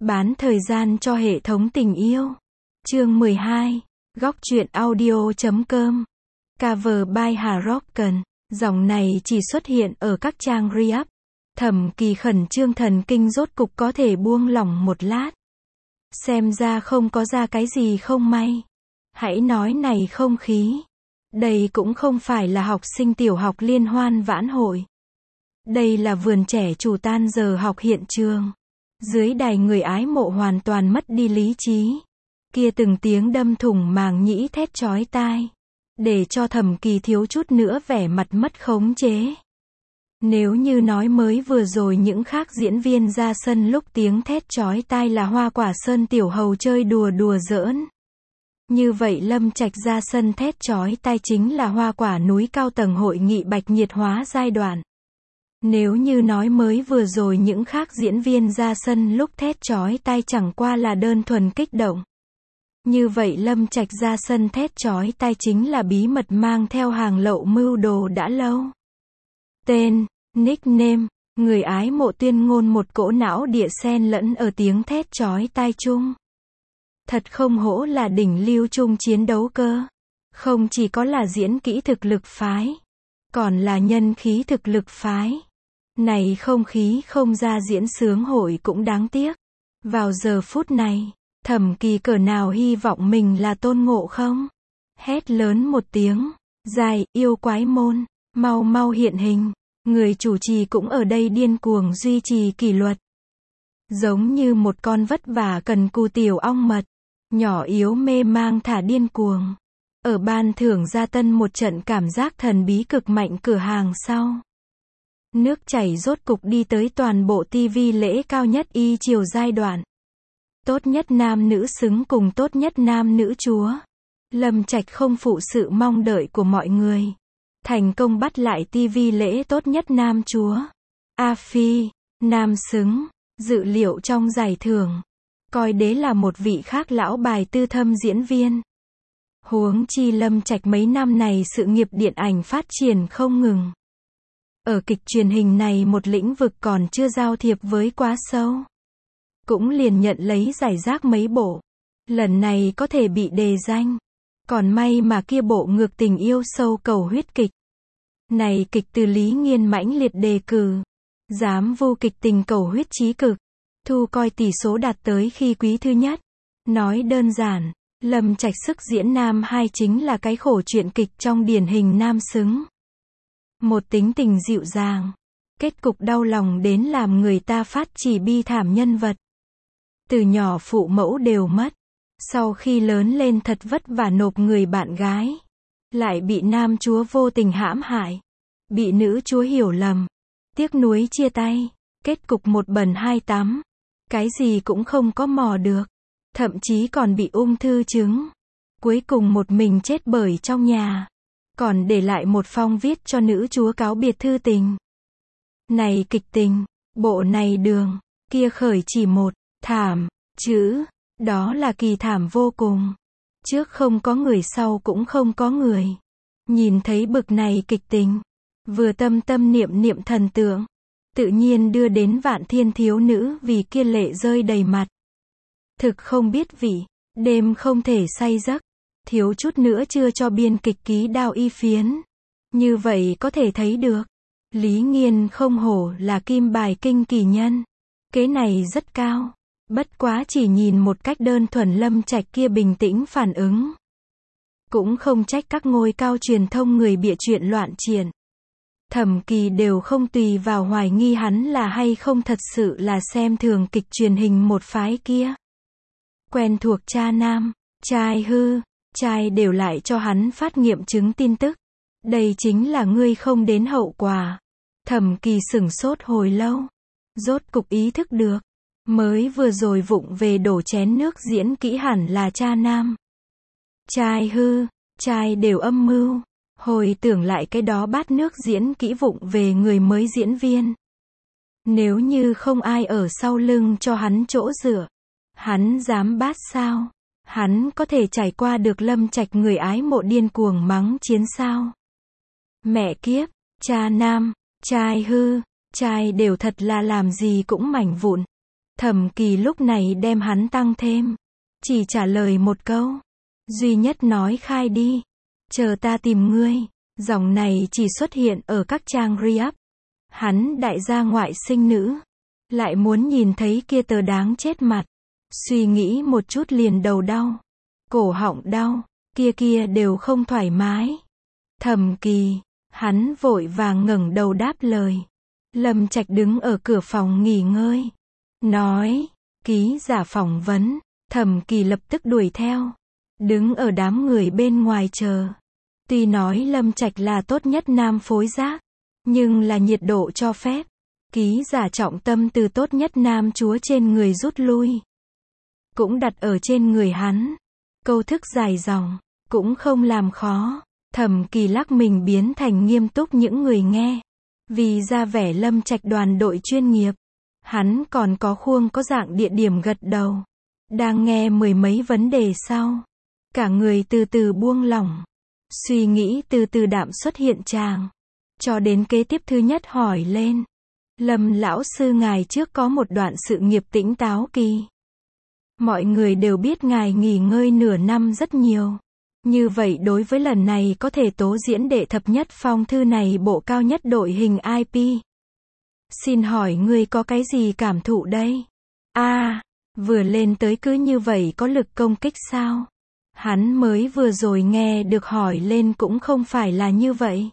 Bán thời gian cho hệ thống tình yêu. Chương 12. Góc truyện audio.com. Cover by Hà Rocken. Dòng này chỉ xuất hiện ở các trang re-up. Thẩm Kỳ khẩn trương thần kinh rốt cục có thể buông lỏng một lát. Xem ra không có ra cái gì không may. Hãy nói này không khí. Đây cũng không phải là học sinh tiểu học liên hoan vãn hội. Đây là vườn trẻ chủ tan giờ học hiện trường. Dưới đài người ái mộ hoàn toàn mất đi lý trí. Kia từng tiếng đâm thủng màng nhĩ thét chói tai. Để cho Thẩm Kỳ thiếu chút nữa vẻ mặt mất khống chế. Nếu như nói mới vừa rồi những khác diễn viên ra sân lúc tiếng thét chói tai là Hoa Quả Sơn tiểu hầu chơi đùa giỡn. Như vậy Lâm Trạch ra sân thét chói tai chính là Hoa Quả núi cao tầng hội nghị bạch nhiệt hóa giai đoạn. Nếu như nói mới vừa rồi những khác diễn viên ra sân lúc thét chói tai chẳng qua là đơn thuần kích động. Như vậy Lâm Trạch ra sân thét chói tai chính là bí mật mang theo hàng lậu mưu đồ đã lâu. Tên, nickname, người ái mộ tuyên ngôn một cỗ não địa xen lẫn ở tiếng thét chói tai chung. Thật không hổ là đỉnh lưu chung chiến đấu cơ. Không chỉ có là diễn kỹ thực lực phái, còn là nhân khí thực lực phái. Này không khí không ra diễn sướng hội cũng đáng tiếc. Vào giờ phút này, Thẩm Kỳ cỡ nào hy vọng mình là Tôn Ngộ Không. Hét lớn một tiếng, dài, yêu quái môn, mau mau hiện hình. Người chủ trì cũng ở đây điên cuồng duy trì kỷ luật. Giống như một con vất vả cần cù tiểu ong mật, nhỏ yếu mê mang thả điên cuồng. Ở ban thưởng gia tân một trận cảm giác thần bí cực mạnh cửa hàng sau. Nước chảy rốt cục đi tới toàn bộ TV lễ cao nhất y chiều giai đoạn. Tốt nhất nam nữ xứng cùng tốt nhất nam nữ chúa. Lâm Trạch không phụ sự mong đợi của mọi người. Thành công bắt lại TV lễ tốt nhất nam chúa. A Phi, nam xứng, dự liệu trong giải thưởng. Coi đế là một vị khác lão bài tư thâm diễn viên. Huống chi Lâm Trạch mấy năm này sự nghiệp điện ảnh phát triển không ngừng. Ở kịch truyền hình này một lĩnh vực còn chưa giao thiệp với quá sâu. Cũng liền nhận lấy giải rác mấy bộ. Lần này có thể bị đề danh. Còn may mà kia bộ ngược tình yêu sâu cầu huyết kịch. Này kịch từ Lý Nghiên mãnh liệt đề cử. Dám vô kịch tình cầu huyết chí cực. Thu coi tỷ số đạt tới khi quý thứ nhất. Nói đơn giản, Lâm Trạch sức diễn nam hai chính là cái khổ truyện kịch trong điển hình nam xứng. Một tính tình dịu dàng. Kết cục đau lòng đến làm người ta phát chỉ bi thảm nhân vật. Từ nhỏ phụ mẫu đều mất. Sau khi lớn lên thật vất vả nộp người bạn gái. Lại bị nam chúa vô tình hãm hại. Bị nữ chúa hiểu lầm. Tiếc nuối chia tay. Kết cục một bần hai tắm. Cái gì cũng không có mò được. Thậm chí còn bị ung thư chứng. Cuối cùng một mình chết bởi trong nhà. Còn để lại một phong viết cho nữ chúa cáo biệt thư tình. Này kịch tình, bộ này đường, kia khởi chỉ một, thảm, chữ, đó là kỳ thảm vô cùng. Trước không có người sau cũng không có người. Nhìn thấy bực này kịch tình, vừa tâm niệm thần tượng, tự nhiên đưa đến vạn thiên thiếu nữ vì kia lệ rơi đầy mặt. Thực không biết vị, đêm không thể say giấc. Thiếu chút nữa chưa cho biên kịch ký đao y phiến. Như vậy có thể thấy được. Lý Nghiên không hổ là kim bài kinh kỳ nhân. Kế này rất cao. Bất quá chỉ nhìn một cách đơn thuần Lâm Trạch kia bình tĩnh phản ứng. Cũng không trách các ngôi cao truyền thông người bịa chuyện loạn triển. Thẩm Kỳ đều không tùy vào hoài nghi hắn là hay không thật sự là xem thường kịch truyền hình một phái kia. Quen thuộc cha nam, trai hư. Trai đều lại cho hắn phát nghiệm chứng tin tức. Đây chính là ngươi không đến hậu quả. Thẩm Kỳ sửng sốt hồi lâu. Rốt cục ý thức được. Mới vừa rồi vụng về đổ chén nước diễn kỹ hẳn là cha nam. Trai hư, trai đều âm mưu. Hồi tưởng lại cái đó bát nước diễn kỹ vụng về người mới diễn viên. Nếu như không ai ở sau lưng cho hắn chỗ dựa. Hắn dám bát sao? Hắn có thể trải qua được Lâm Trạch người ái mộ điên cuồng mắng chiến sao? Mẹ kiếp, cha nam, trai hư, trai đều thật là làm gì cũng mảnh vụn. Thẩm Kỳ lúc này đem hắn tăng thêm. Chỉ trả lời một câu. Duy nhất nói khai đi. Chờ ta tìm ngươi. Dòng này chỉ xuất hiện ở các trang Re-up. Hắn đại gia ngoại sinh nữ. Lại muốn nhìn thấy kia tờ đáng chết mặt. Suy nghĩ một chút liền đầu đau. Cổ họng đau. Kia đều không thoải mái. Thẩm Kỳ. Hắn vội vàng ngẩng đầu đáp lời. Lâm Trạch đứng ở cửa phòng nghỉ ngơi. Nói. Ký giả phỏng vấn. Thẩm Kỳ lập tức đuổi theo. Đứng ở đám người bên ngoài chờ. Tuy nói Lâm Trạch là tốt nhất nam phối giác. Nhưng là nhiệt độ cho phép. Ký giả trọng tâm từ tốt nhất nam chúa trên người rút lui. Cũng đặt ở trên người hắn. Câu thức dài dòng. Cũng không làm khó. Thẩm Kỳ lắc mình biến thành nghiêm túc những người nghe. Vì ra vẻ Lâm Trạch đoàn đội chuyên nghiệp. Hắn còn có khuôn có dạng địa điểm gật đầu. Đang nghe mười mấy vấn đề sau. Cả người từ từ buông lỏng. Suy nghĩ từ từ đạm xuất hiện tràng. Cho đến kế tiếp thứ nhất hỏi lên. Lâm lão sư ngài trước có một đoạn sự nghiệp tĩnh táo kỳ. Mọi người đều biết ngài nghỉ ngơi nửa năm rất nhiều. Như vậy đối với lần này có thể tố diễn đệ thập nhất phong thư này bộ cao nhất đội hình IP. Xin hỏi ngươi có cái gì cảm thụ đây? Vừa lên tới cứ như vậy có lực công kích sao? Hắn mới vừa rồi nghe được hỏi lên cũng không phải là như vậy.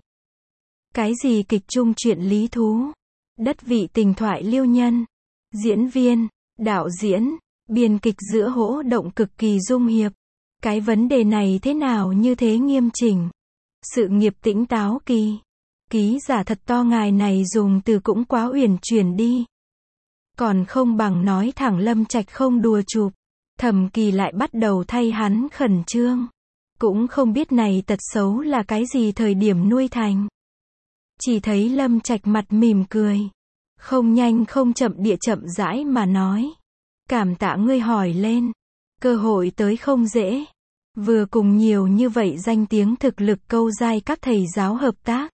Cái gì kịch chung chuyện lý thú? Đất vị tình thoại liêu nhân? Diễn viên, đạo diễn, biên kịch giữa hỗ động cực kỳ dung hiệp. Cái vấn đề này thế nào như thế nghiêm chỉnh? Sự nghiệp tĩnh táo kỳ. Ký giả thật to ngài này dùng từ cũng quá uyển chuyển đi. Còn không bằng nói thẳng Lâm Trạch không đùa chụp. Thẩm Kỳ lại bắt đầu thay hắn khẩn trương. Cũng không biết này tật xấu là cái gì thời điểm nuôi thành. Chỉ thấy Lâm Trạch mặt mỉm cười. Không nhanh không chậm địa chậm rãi mà nói. Cảm tạ ngươi hỏi lên. Cơ hội tới không dễ. Vừa cùng nhiều như vậy danh tiếng thực lực câu giai các thầy giáo hợp tác.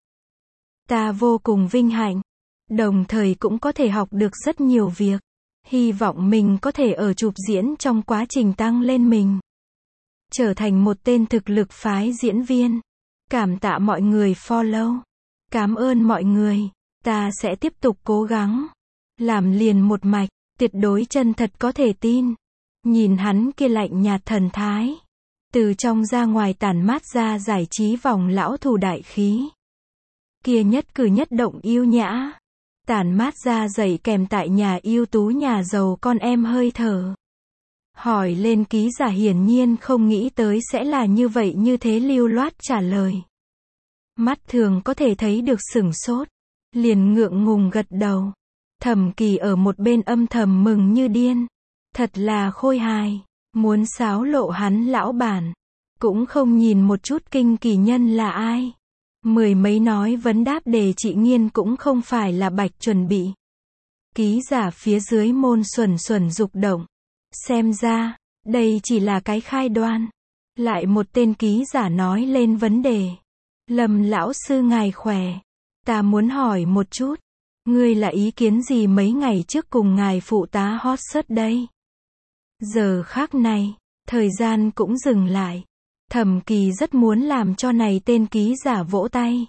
Ta vô cùng vinh hạnh. Đồng thời cũng có thể học được rất nhiều việc. Hy vọng mình có thể ở chụp diễn trong quá trình tăng lên mình. Trở thành một tên thực lực phái diễn viên. Cảm tạ mọi người follow. Cảm ơn mọi người. Ta sẽ tiếp tục cố gắng. Làm liền một mạch. Tuyệt đối chân thật có thể tin. Nhìn hắn kia lạnh nhạt thần thái. Từ trong ra ngoài tản mát ra giải trí vòng lão thù đại khí. Kia nhất cử nhất động yêu nhã. Tản mát ra dày kèm tại nhà ưu tú nhà giàu con em hơi thở. Hỏi lên ký giả hiển nhiên không nghĩ tới sẽ là như vậy như thế lưu loát trả lời. Mắt thường có thể thấy được sửng sốt. Liền ngượng ngùng gật đầu. Thẩm Kỳ ở một bên âm thầm mừng như điên. Thật là khôi hài. Muốn xáo lộ hắn lão bản. Cũng không nhìn một chút kinh kỳ nhân là ai. Mười mấy nói vấn đáp đề chị Nghiên cũng không phải là bạch chuẩn bị. Ký giả phía dưới môn xuẩn xuẩn dục động. Xem ra, đây chỉ là cái khai đoan. Lại một tên ký giả nói lên vấn đề. Lâm lão sư ngài khỏe. Ta muốn hỏi một chút. Ngươi là ý kiến gì mấy ngày trước cùng ngài phụ tá hot search đây? Giờ khác này, thời gian cũng dừng lại. Thẩm Kỳ rất muốn làm cho này tên ký giả vỗ tay.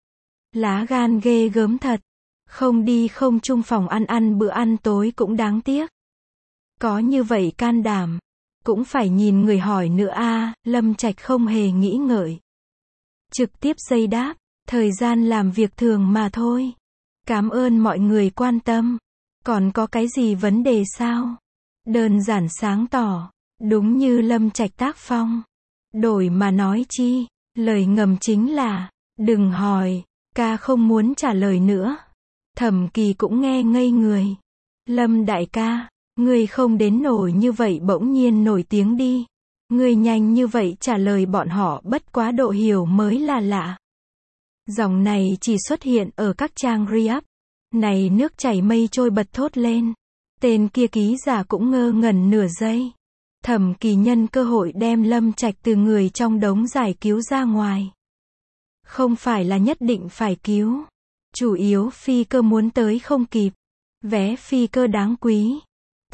Lá gan ghê gớm thật. Không đi không chung phòng ăn bữa ăn tối cũng đáng tiếc. Có như vậy can đảm. Cũng phải nhìn người hỏi nữa Lâm Trạch không hề nghĩ ngợi. Trực tiếp giây đáp. Thời gian làm việc thường mà thôi. Cảm ơn mọi người quan tâm. Còn có cái gì vấn đề sao? Đơn giản sáng tỏ. Đúng như Lâm Trạch tác phong. Đổi mà nói chi. Lời ngầm chính là. Đừng hỏi. Ca không muốn trả lời nữa. Thẩm Kỳ cũng nghe ngây người. Lâm đại ca. Ngươi không đến nổi như vậy bỗng nhiên nổi tiếng đi. Ngươi nhanh như vậy trả lời bọn họ bất quá độ hiểu mới là lạ. Dòng này chỉ xuất hiện ở các trang Re-up. Này nước chảy mây trôi bật thốt lên. Tên kia ký giả cũng ngơ ngẩn nửa giây. Thẩm Kỳ nhân cơ hội đem Lâm Trạch từ người trong đống giải cứu ra ngoài. Không phải là nhất định phải cứu. Chủ yếu phi cơ muốn tới không kịp. Vé phi cơ đáng quý.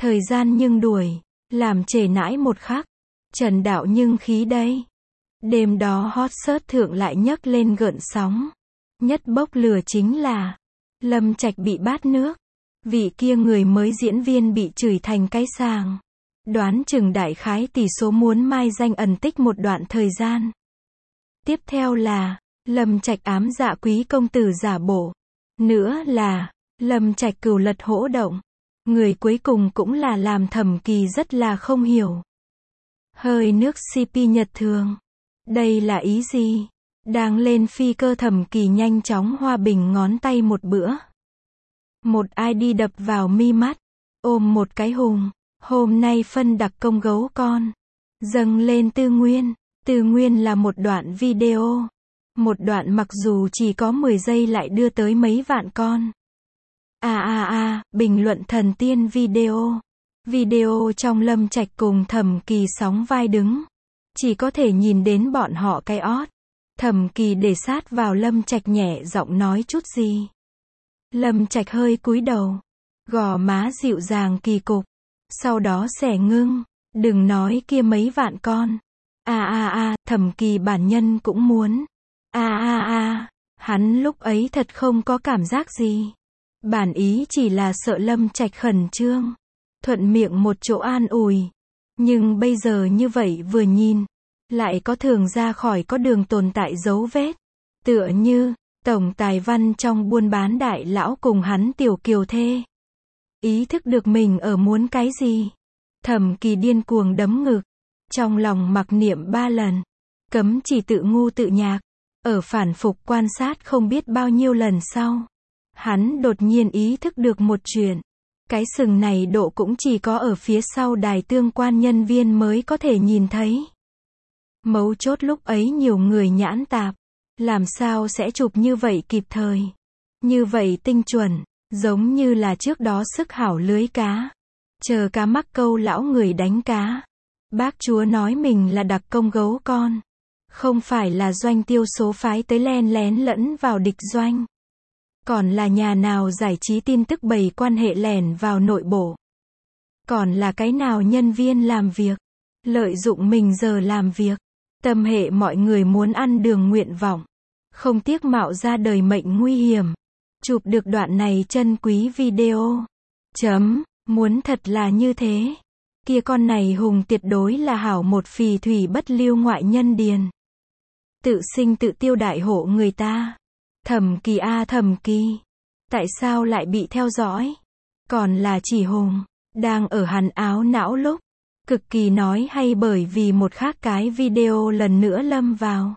Thời gian nhưng đuổi, làm trễ nãi một khắc. Trần đạo nhưng khí đây. Đêm đó hot search thượng lại nhấc lên gợn sóng. Nhất bốc lửa chính là Lâm Trạch bị bát nước. Vị kia người mới diễn viên bị chửi thành cái sàng. Đoán chừng đại khái tỷ số muốn mai danh ẩn tích một đoạn thời gian. Tiếp theo là Lâm Trạch ám dạ quý công tử giả bộ. Nữa là Lâm Trạch cừu lật hỗ động. Người cuối cùng cũng là làm Thẩm Kỳ rất là không hiểu. Hơi nước CP nhật thường. Đây là ý gì? Đang lên phi cơ Thẩm Kỳ nhanh chóng hòa bình ngón tay một bữa. Một ID đập vào mi mắt. Ôm một cái hùng. Hôm nay phân đặc công gấu con. Dâng lên Tư Nguyên. Tư Nguyên là một đoạn video. Một đoạn mặc dù chỉ có 10 giây lại đưa tới mấy vạn con. Bình luận thần tiên video. Video trong Lâm Trạch cùng Thẩm Kỳ sóng vai đứng. Chỉ có thể nhìn đến bọn họ cái ót. Thẩm Kỳ để sát vào Lâm Trạch nhẹ giọng nói chút gì. Lâm Trạch hơi cúi đầu. Gò má dịu dàng kỳ cục. Sau đó xẻ ngưng. Đừng nói kia mấy vạn con. Thẩm Kỳ bản nhân cũng muốn. Hắn lúc ấy thật không có cảm giác gì. Bản ý chỉ là sợ Lâm Trạch khẩn trương. Thuận miệng một chỗ an ủi. Nhưng bây giờ như vậy vừa nhìn. Lại có thường ra khỏi có đường tồn tại dấu vết. Tựa như tổng tài văn trong buôn bán đại lão cùng hắn tiểu kiều thê. Ý thức được mình ở muốn cái gì. Thẩm Kỳ điên cuồng đấm ngực. Trong lòng mặc niệm 3 lần. Cấm chỉ tự ngu tự nhạc. Ở phản phục quan sát không biết bao nhiêu lần sau. Hắn đột nhiên ý thức được một chuyện. Cái sừng này độ cũng chỉ có ở phía sau đài tương quan nhân viên mới có thể nhìn thấy. Mấu chốt lúc ấy nhiều người nhãn tạp. Làm sao sẽ chụp như vậy kịp thời. Như vậy tinh chuẩn. Giống như là trước đó sức hảo lưới cá. Chờ cá mắc câu lão người đánh cá. Bác chúa nói mình là đặc công gấu con. Không phải là doanh tiêu số phái tới len lén lẫn vào địch doanh. Còn là nhà nào giải trí tin tức bày quan hệ lẻn vào nội bộ. Còn là cái nào nhân viên làm việc. Lợi dụng mình giờ làm việc. Tâm hệ mọi người muốn ăn đường nguyện vọng. Không tiếc mạo ra đời mệnh nguy hiểm. Chụp được đoạn này chân quý video. Muốn thật là như thế. Kia con này hùng tuyệt đối là hảo một phì thủy bất lưu ngoại nhân điền. Tự sinh tự tiêu đại hộ người ta. Thẩm Kỳ Thẩm Kỳ. Tại sao lại bị theo dõi? Còn là chỉ hùng. Đang ở hắn áo não lúc. Cực kỳ nói hay bởi vì một khác cái video lần nữa lâm vào.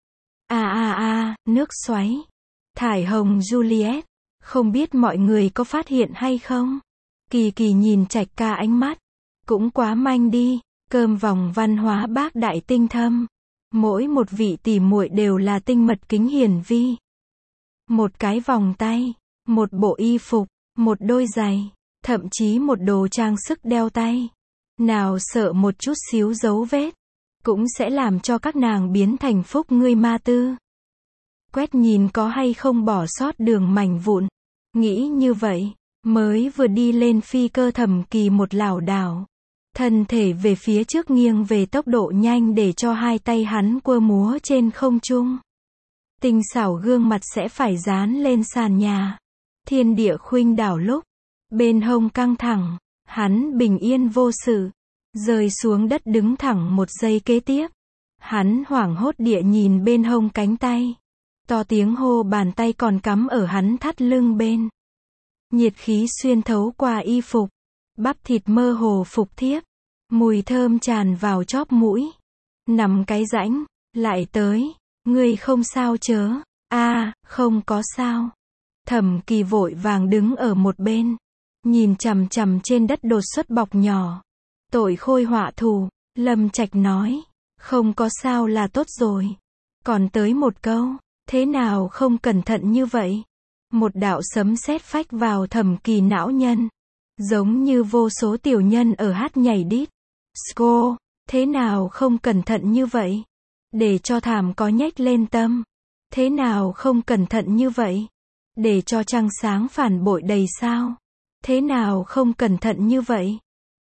Nước xoáy. Thải hồng Juliet. Không biết mọi người có phát hiện hay không? Kỳ Kỳ nhìn Trạch ca ánh mắt. Cũng quá manh đi. Cơm vòng văn hóa bác đại tinh thâm. Mỗi một vị tỷ muội đều là tinh mật kính hiển vi. Một cái vòng tay. Một bộ y phục. Một đôi giày. Thậm chí một đồ trang sức đeo tay. Nào sợ một chút xíu dấu vết. Cũng sẽ làm cho các nàng biến thành phúc ngươi ma tư. Quét nhìn có hay không bỏ sót đường mảnh vụn. Nghĩ như vậy. Mới vừa đi lên phi cơ Thẩm Kỳ một lảo đảo. Thân thể về phía trước nghiêng về tốc độ nhanh để cho hai tay hắn quơ múa trên không trung. Tinh xảo gương mặt sẽ phải dán lên sàn nhà. Thiên địa khuynh đảo lúc. Bên hông căng thẳng. Hắn bình yên vô sự. Rơi xuống đất đứng thẳng một giây kế tiếp. Hắn hoảng hốt địa nhìn bên hông cánh tay. To tiếng hô bàn tay còn cắm ở hắn thắt lưng bên. Nhiệt khí xuyên thấu qua y phục. Bắp thịt mơ hồ phục thiếp. Mùi thơm tràn vào chóp mũi. Nằm cái rãnh. Lại tới. Ngươi không sao chớ. Không có sao. Thẩm Kỳ vội vàng đứng ở một bên. Nhìn chằm chằm trên đất đột xuất bọc nhỏ. Tội khôi họa thù. Lâm Trạch nói. Không có sao là tốt rồi. Còn tới một câu. Thế nào không cẩn thận như vậy? Một đạo sấm sét phách vào Thẩm Kỳ não nhân. Giống như vô số tiểu nhân ở hát nhảy đít. Sco. Thế nào không cẩn thận như vậy? Để cho thảm có nhếch lên tâm. Thế nào không cẩn thận như vậy? Để cho trăng sáng phản bội đầy sao? Thế nào không cẩn thận như vậy?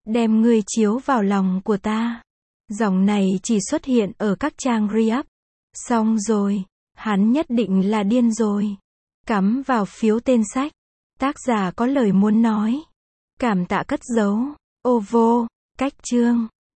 Đem ngươi chiếu vào lòng của ta. Dòng này chỉ xuất hiện ở các trang React. Xong rồi. Hắn nhất định là điên rồi. Cắm vào phiếu tên sách. Tác giả có lời muốn nói. Cảm tạ cất dấu. Ô vô. Cách chương.